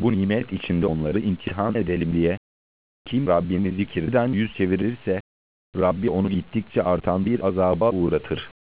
bu nimet içinde onları imtihan edelim diye. Kim Rabbini zikirden yüz çevirirse, Rabbi onu gittikçe artan bir azaba uğratır.